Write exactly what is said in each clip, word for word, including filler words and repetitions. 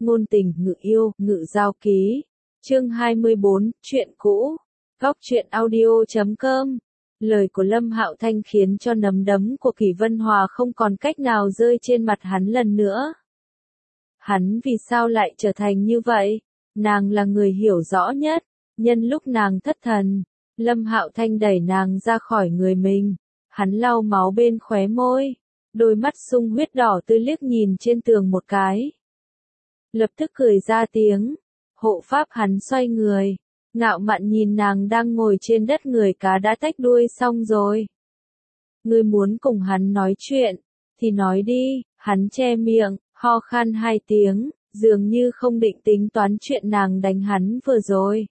Ngôn tình ngự yêu, ngự giao ký. Chương hai mươi bốn, chuyện cũ. Góc truyện audio chấm com. Lời của Lâm Hạo Thanh khiến cho nắm đấm của Kỷ Vân Hòa không còn cách nào rơi trên mặt hắn lần nữa. Hắn vì sao lại trở thành như vậy? Nàng là người hiểu rõ nhất. Nhân lúc nàng thất thần, Lâm Hạo Thanh đẩy nàng ra khỏi người mình. Hắn lau máu bên khóe môi. Đôi mắt sung huyết đỏ tươi liếc nhìn trên tường một cái. Lập tức cười ra tiếng. Hộ pháp hắn xoay người. Ngạo mạn nhìn nàng đang ngồi trên đất người cá đã tách đuôi xong rồi. Ngươi muốn cùng hắn nói chuyện, thì nói đi. Hắn che miệng, ho khan hai tiếng, dường như không định tính toán chuyện nàng đánh hắn vừa rồi.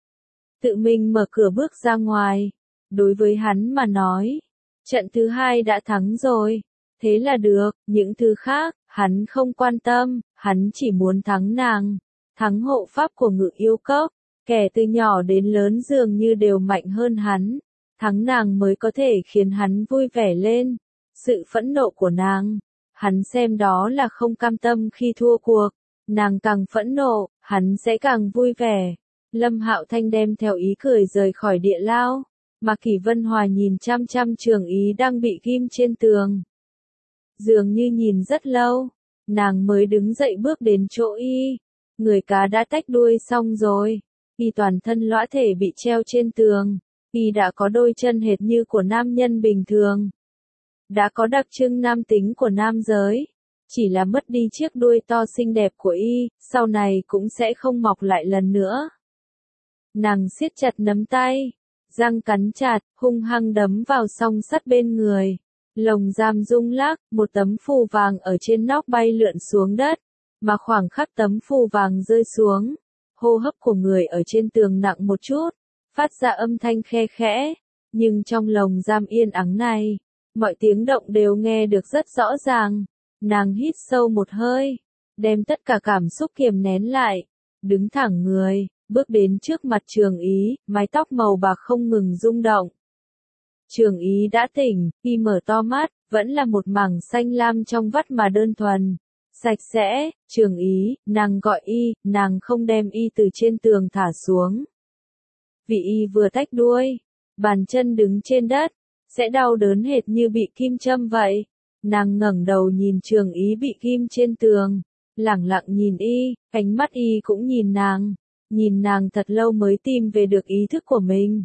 Tự mình mở cửa bước ra ngoài. Đối với hắn mà nói, trận thứ hai đã thắng rồi. Thế là được, những thứ khác, hắn không quan tâm, hắn chỉ muốn thắng nàng. Thắng hộ pháp của Ngự Yêu Cốc, kẻ từ nhỏ đến lớn dường như đều mạnh hơn hắn. Thắng nàng mới có thể khiến hắn vui vẻ lên. Sự phẫn nộ của nàng, hắn xem đó là không cam tâm khi thua cuộc. Nàng càng phẫn nộ, hắn sẽ càng vui vẻ. Lâm Hạo Thanh đem theo ý cười rời khỏi địa lao, mà Kỷ Vân Hòa nhìn chăm chăm Trường Ý đang bị ghim trên tường. Dường như nhìn rất lâu, nàng mới đứng dậy bước đến chỗ y. Người cá đã tách đuôi xong rồi, y toàn thân lõa thể bị treo trên tường, y đã có đôi chân hệt như của nam nhân bình thường. Đã có đặc trưng nam tính của nam giới, chỉ là mất đi chiếc đuôi to xinh đẹp của y, sau này cũng sẽ không mọc lại lần nữa. Nàng siết chặt nắm tay, răng cắn chặt, hung hăng đấm vào song sắt bên người. Lồng giam rung lắc, một tấm phù vàng ở trên nóc bay lượn xuống đất, mà khoảng khắc tấm phù vàng rơi xuống, hô hấp của người ở trên tường nặng một chút, phát ra âm thanh khe khẽ, nhưng trong lồng giam yên ắng này, mọi tiếng động đều nghe được rất rõ ràng. Nàng hít sâu một hơi, đem tất cả cảm xúc kiềm nén lại, đứng thẳng người, bước đến trước mặt Trường Ý, mái tóc màu bạc không ngừng rung động. Trường Ý đã tỉnh, y mở to mắt, vẫn là một mảng xanh lam trong vắt mà đơn thuần, sạch sẽ. Trường Ý, nàng gọi y, nàng không đem y từ trên tường thả xuống. Vì y vừa tách đuôi, bàn chân đứng trên đất, sẽ đau đớn hệt như bị kim châm vậy. Nàng ngẩng đầu nhìn Trường Ý bị ghim trên tường, lẳng lặng nhìn y, ánh mắt y cũng nhìn nàng, nhìn nàng thật lâu mới tìm về được ý thức của mình.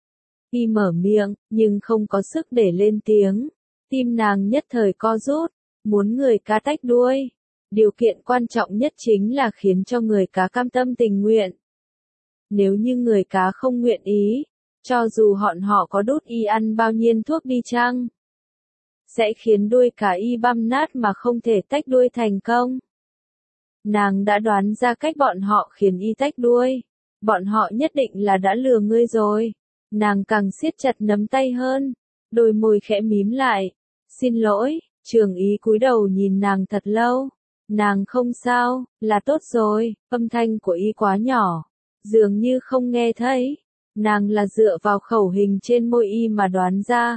Y mở miệng, nhưng không có sức để lên tiếng. Tim nàng nhất thời co rút, muốn người cá tách đuôi. Điều kiện quan trọng nhất chính là khiến cho người cá cam tâm tình nguyện. Nếu như người cá không nguyện ý, cho dù bọn họ có đút y ăn bao nhiêu thuốc đi chăng, sẽ khiến đuôi cá y băm nát mà không thể tách đuôi thành công. Nàng đã đoán ra cách bọn họ khiến y tách đuôi. Bọn họ nhất định là đã lừa ngươi rồi. Nàng càng siết chặt nắm tay hơn, đôi môi khẽ mím lại. Xin lỗi. Trường Ý cúi đầu nhìn nàng thật lâu. Nàng không sao, là tốt rồi. Âm thanh của y quá nhỏ, dường như không nghe thấy. Nàng là dựa vào khẩu hình trên môi y mà đoán ra.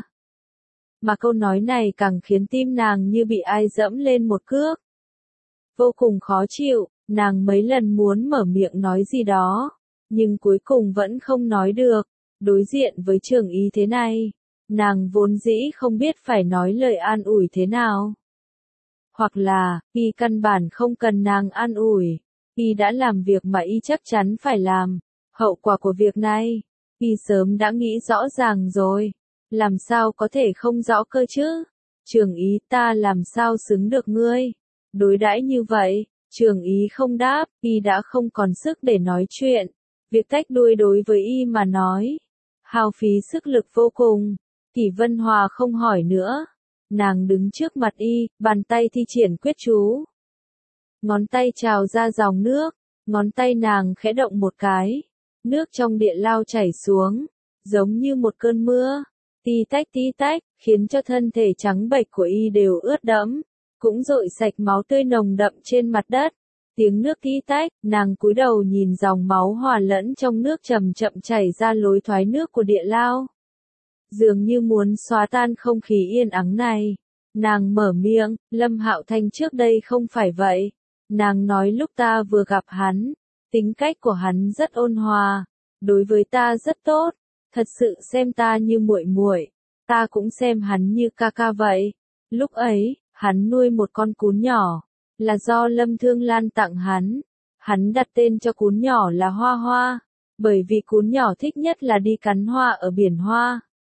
Mà câu nói này càng khiến tim nàng như bị ai dẫm lên một cước. Vô cùng khó chịu, nàng mấy lần muốn mở miệng nói gì đó, nhưng cuối cùng vẫn không nói được. Đối diện với Trường Ý thế này, nàng vốn dĩ không biết phải nói lời an ủi thế nào. Hoặc là, y căn bản không cần nàng an ủi, y đã làm việc mà y chắc chắn phải làm. Hậu quả của việc này, y sớm đã nghĩ rõ ràng rồi, làm sao có thể không rõ cơ chứ? Trường Ý, ta làm sao xứng được ngươi đối đãi như vậy? Trường Ý không đáp, y đã không còn sức để nói chuyện. Việc tách đuôi đối với y mà nói, hao phí sức lực vô cùng. Kỷ Vân Hòa không hỏi nữa. Nàng đứng trước mặt y, bàn tay thi triển quyết chú. Ngón tay trào ra dòng nước, ngón tay nàng khẽ động một cái. Nước trong địa lao chảy xuống, giống như một cơn mưa. Tí tách tí tách, khiến cho thân thể trắng bệch của y đều ướt đẫm, cũng rội sạch máu tươi nồng đậm trên mặt đất. Tiếng nước tí tách, nàng cúi đầu nhìn dòng máu hòa lẫn trong nước chậm chậm chảy ra lối thoái nước của địa lao. Dường như muốn xóa tan không khí yên ắng này. Nàng mở miệng, Lâm Hạo Thanh trước đây không phải vậy. Nàng nói lúc ta vừa gặp hắn, tính cách của hắn rất ôn hòa, đối với ta rất tốt, thật sự xem ta như muội muội, ta cũng xem hắn như ca ca vậy. Lúc ấy, hắn nuôi một con cún nhỏ, là do Lâm Thương Lan tặng hắn. Hắn đặt tên cho cún nhỏ là Hoa Hoa, bởi vì cún nhỏ thích nhất là đi cắn hoa ở biển hoa.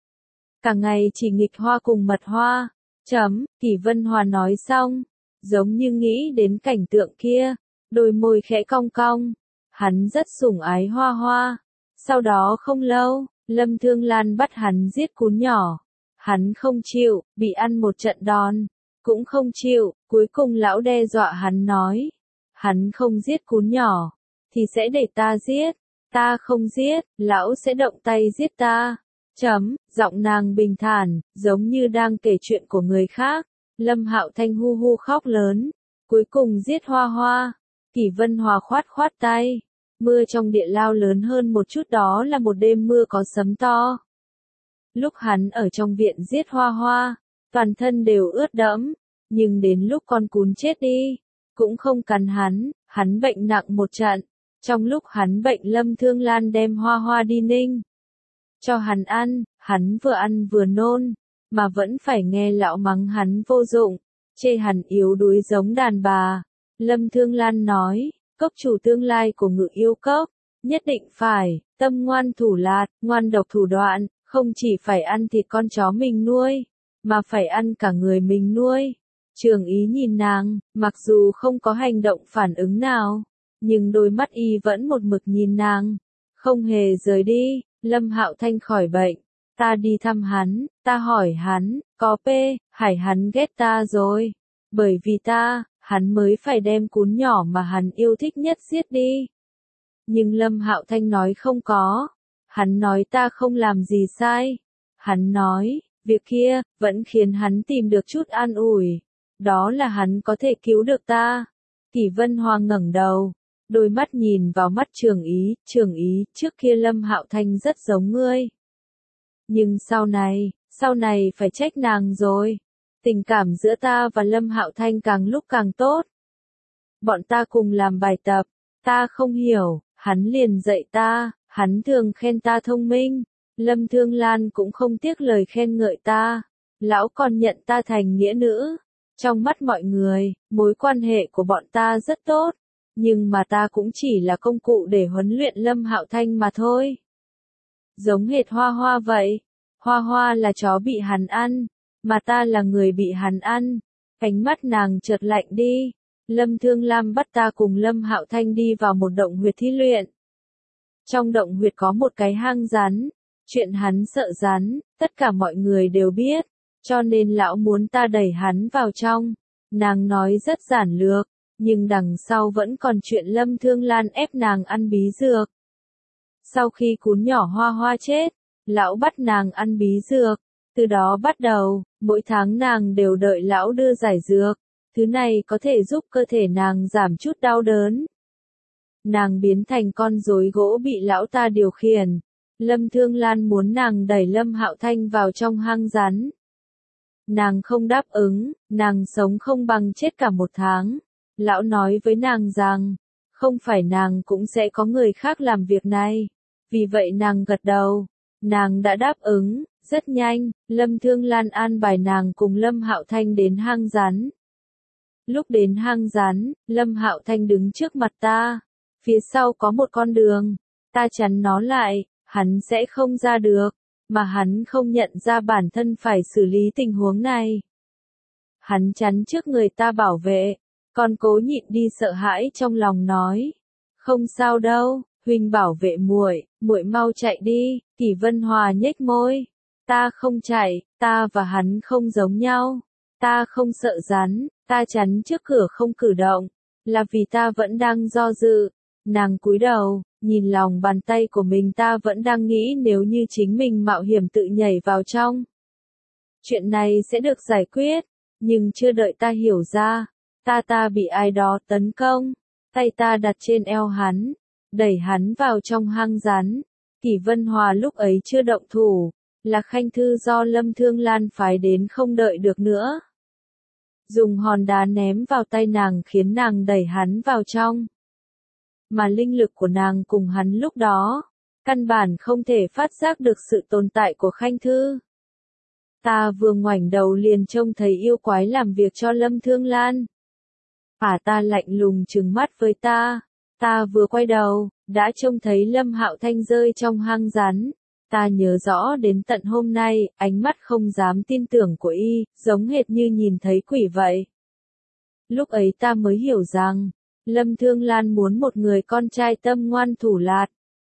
Cả ngày chỉ nghịch hoa cùng mật hoa. Chấm, Kỷ Vân Hòa nói xong, giống như nghĩ đến cảnh tượng kia, đôi môi khẽ cong cong. Hắn rất sủng ái Hoa Hoa. Sau đó không lâu, Lâm Thương Lan bắt hắn giết cún nhỏ. Hắn không chịu, bị ăn một trận đòn, cũng không chịu, cuối cùng lão đe dọa hắn nói. Hắn không giết cún nhỏ, thì sẽ để ta giết, ta không giết, lão sẽ động tay giết ta. Chấm, giọng nàng bình thản, giống như đang kể chuyện của người khác. Lâm Hạo Thanh hu hu khóc lớn, cuối cùng giết Hoa Hoa. Kỷ Vân Hòa khoát khoát tay. Mưa trong địa lao lớn hơn một chút, đó là một đêm mưa có sấm to. Lúc hắn ở trong viện giết Hoa Hoa, toàn thân đều ướt đẫm, nhưng đến lúc con cún chết đi, cũng không cắn hắn, hắn bệnh nặng một trận. Trong lúc hắn bệnh, Lâm Thương Lan đem Hoa Hoa đi Ninh cho hắn ăn, hắn vừa ăn vừa nôn, mà vẫn phải nghe lão mắng hắn vô dụng, chê hắn yếu đuối giống đàn bà. Lâm Thương Lan nói, cốc chủ tương lai của Ngự Yêu Cốc, nhất định phải, tâm ngoan thủ lạt, ngoan độc thủ đoạn, không chỉ phải ăn thịt con chó mình nuôi, mà phải ăn cả người mình nuôi. Trường Ý nhìn nàng, mặc dù không có hành động phản ứng nào, nhưng đôi mắt y vẫn một mực nhìn nàng, không hề rời đi. Lâm Hạo Thanh khỏi bệnh, ta đi thăm hắn, ta hỏi hắn, có pê, hải hắn ghét ta rồi, bởi vì ta, hắn mới phải đem cún nhỏ mà hắn yêu thích nhất giết đi. Nhưng Lâm Hạo Thanh nói không có, hắn nói ta không làm gì sai, hắn nói, việc kia, vẫn khiến hắn tìm được chút an ủi, đó là hắn có thể cứu được ta. Kỷ Vân Hòa ngẩng đầu, đôi mắt nhìn vào mắt Trường Ý, Trường Ý, trước kia Lâm Hạo Thanh rất giống ngươi. Nhưng sau này, sau này phải trách nàng rồi. Tình cảm giữa ta và Lâm Hạo Thanh càng lúc càng tốt. Bọn ta cùng làm bài tập, ta không hiểu, hắn liền dạy ta, hắn thường khen ta thông minh. Lâm Thương Lan cũng không tiếc lời khen ngợi ta. Lão còn nhận ta thành nghĩa nữ. Trong mắt mọi người, mối quan hệ của bọn ta rất tốt. Nhưng mà ta cũng chỉ là công cụ để huấn luyện Lâm Hạo Thanh mà thôi. Giống hệt Hoa Hoa vậy. Hoa Hoa là chó bị hắn ăn, mà ta là người bị hắn ăn. Ánh mắt nàng chợt lạnh đi. Lâm Thương Lam bắt ta cùng Lâm Hạo Thanh đi vào một động huyệt thí luyện. Trong động huyệt có một cái hang rắn. Chuyện hắn sợ rắn, tất cả mọi người đều biết. Cho nên lão muốn ta đẩy hắn vào trong. Nàng nói rất giản lược. Nhưng đằng sau vẫn còn chuyện Lâm Thương Lan ép nàng ăn bí dược. Sau khi cún nhỏ Hoa Hoa chết, lão bắt nàng ăn bí dược. Từ đó bắt đầu, mỗi tháng nàng đều đợi lão đưa giải dược. Thứ này có thể giúp cơ thể nàng giảm chút đau đớn. Nàng biến thành con rối gỗ bị lão ta điều khiển. Lâm Thương Lan muốn nàng đẩy Lâm Hạo Thanh vào trong hang rắn. Nàng không đáp ứng, nàng sống không bằng chết cả một tháng. Lão nói với nàng rằng, không phải nàng cũng sẽ có người khác làm việc này. Vì vậy nàng gật đầu, nàng đã đáp ứng. Rất nhanh, Lâm Thương Lan an bài nàng cùng Lâm Hạo Thanh đến hang rắn. Lúc đến hang rắn, Lâm Hạo Thanh đứng trước mặt ta. Phía sau có một con đường, ta chắn nó lại, hắn sẽ không ra được, mà hắn không nhận ra bản thân phải xử lý tình huống này. Hắn chắn trước người ta bảo vệ. Còn cố nhịn đi sợ hãi trong lòng nói, không sao đâu, huynh bảo vệ muội, muội mau chạy đi. Kỷ Vân Hòa nhếch môi, ta không chạy, ta và hắn không giống nhau, ta không sợ rắn, ta chắn trước cửa không cử động, là vì ta vẫn đang do dự. Nàng cúi đầu, nhìn lòng bàn tay của mình, ta vẫn đang nghĩ nếu như chính mình mạo hiểm tự nhảy vào trong, chuyện này sẽ được giải quyết, nhưng chưa đợi ta hiểu ra. Ta ta bị ai đó tấn công, tay ta đặt trên eo hắn, đẩy hắn vào trong hang rắn. Kỷ Vân Hòa lúc ấy chưa động thủ, là khanh thư do Lâm Thương Lan phái đến không đợi được nữa. dùng hòn đá ném vào tay nàng khiến nàng đẩy hắn vào trong. Mà linh lực của nàng cùng hắn lúc đó, căn bản không thể phát giác được sự tồn tại của Khanh Thư. Ta vừa ngoảnh đầu liền trông thấy yêu quái làm việc cho Lâm Thương Lan. Ả ta lạnh lùng trừng mắt với ta, ta vừa quay đầu, đã trông thấy Lâm Hạo Thanh rơi trong hang rắn. Ta nhớ rõ đến tận hôm nay, ánh mắt không dám tin tưởng của y, giống hệt như nhìn thấy quỷ vậy. Lúc ấy ta mới hiểu rằng, Lâm Thương Lan muốn một người con trai tâm ngoan thủ lạt.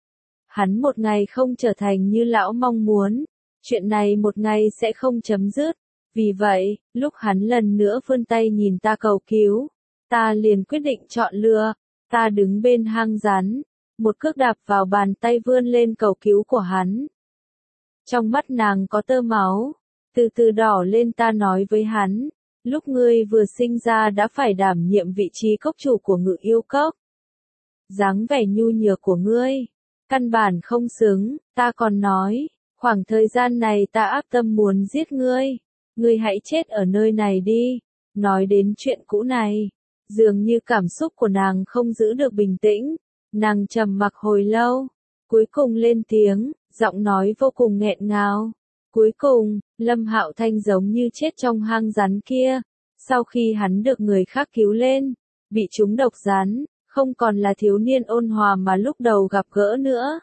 Hắn một ngày không trở thành như lão mong muốn, chuyện này một ngày sẽ không chấm dứt. Vì vậy, lúc hắn lần nữa vươn tay nhìn ta cầu cứu, ta liền quyết định chọn lựa. Ta đứng bên hang rắn, một cước đạp vào bàn tay vươn lên cầu cứu của hắn. Trong mắt nàng có tơ máu, từ từ đỏ lên. Ta nói với hắn, lúc ngươi vừa sinh ra đã phải đảm nhiệm vị trí cốc chủ của Ngự Yêu Cốc. Dáng vẻ nhu nhược của ngươi, căn bản không xứng. Ta còn nói, khoảng thời gian này ta ác tâm muốn giết ngươi, ngươi hãy chết ở nơi này đi. Nói đến chuyện cũ này, dường như cảm xúc của nàng không giữ được bình tĩnh, nàng trầm mặc hồi lâu, cuối cùng lên tiếng, giọng nói vô cùng nghẹn ngào. Cuối cùng, Lâm Hạo Thanh giống như chết trong hang rắn kia, sau khi hắn được người khác cứu lên, bị trúng độc rắn, không còn là thiếu niên ôn hòa mà lúc đầu gặp gỡ nữa.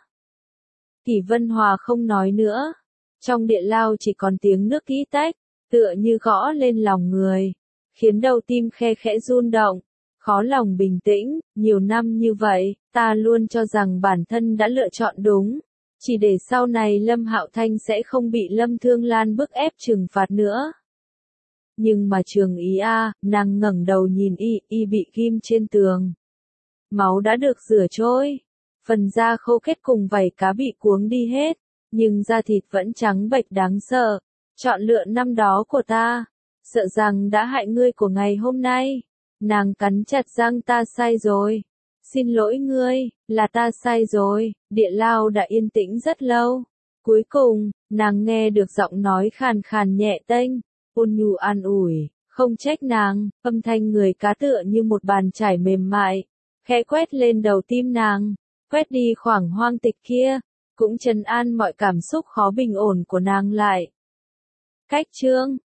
Kỷ Vân Hòa không nói nữa, trong địa lao chỉ còn tiếng nước tí tách, tựa như gõ lên lòng người, khiến đầu tim khe khẽ run động, khó lòng bình tĩnh. Nhiều năm như vậy, ta luôn cho rằng bản thân đã lựa chọn đúng, chỉ để sau này Lâm Hạo Thanh sẽ không bị Lâm Thương Lan bức ép trừng phạt nữa. Nhưng mà Trường Ý a, nàng ngẩng đầu nhìn y, y bị ghim trên tường. Máu đã được rửa trôi, phần da khô kết cùng vảy cá bị cuống đi hết, nhưng da thịt vẫn trắng bệch đáng sợ. Chọn lựa năm đó của ta, sợ rằng đã hại ngươi của ngày hôm nay. Nàng cắn chặt răng, ta sai rồi. Xin lỗi ngươi, là ta sai rồi. Địa lao đã yên tĩnh rất lâu. Cuối cùng, nàng nghe được giọng nói khàn khàn nhẹ tênh, ôn nhu an ủi, không trách nàng. Âm thanh người cá tựa như một bàn chải mềm mại, khẽ quét lên đầu tim nàng, quét đi khoảng hoang tịch kia, cũng trấn an mọi cảm xúc khó bình ổn của nàng lại. Cách chương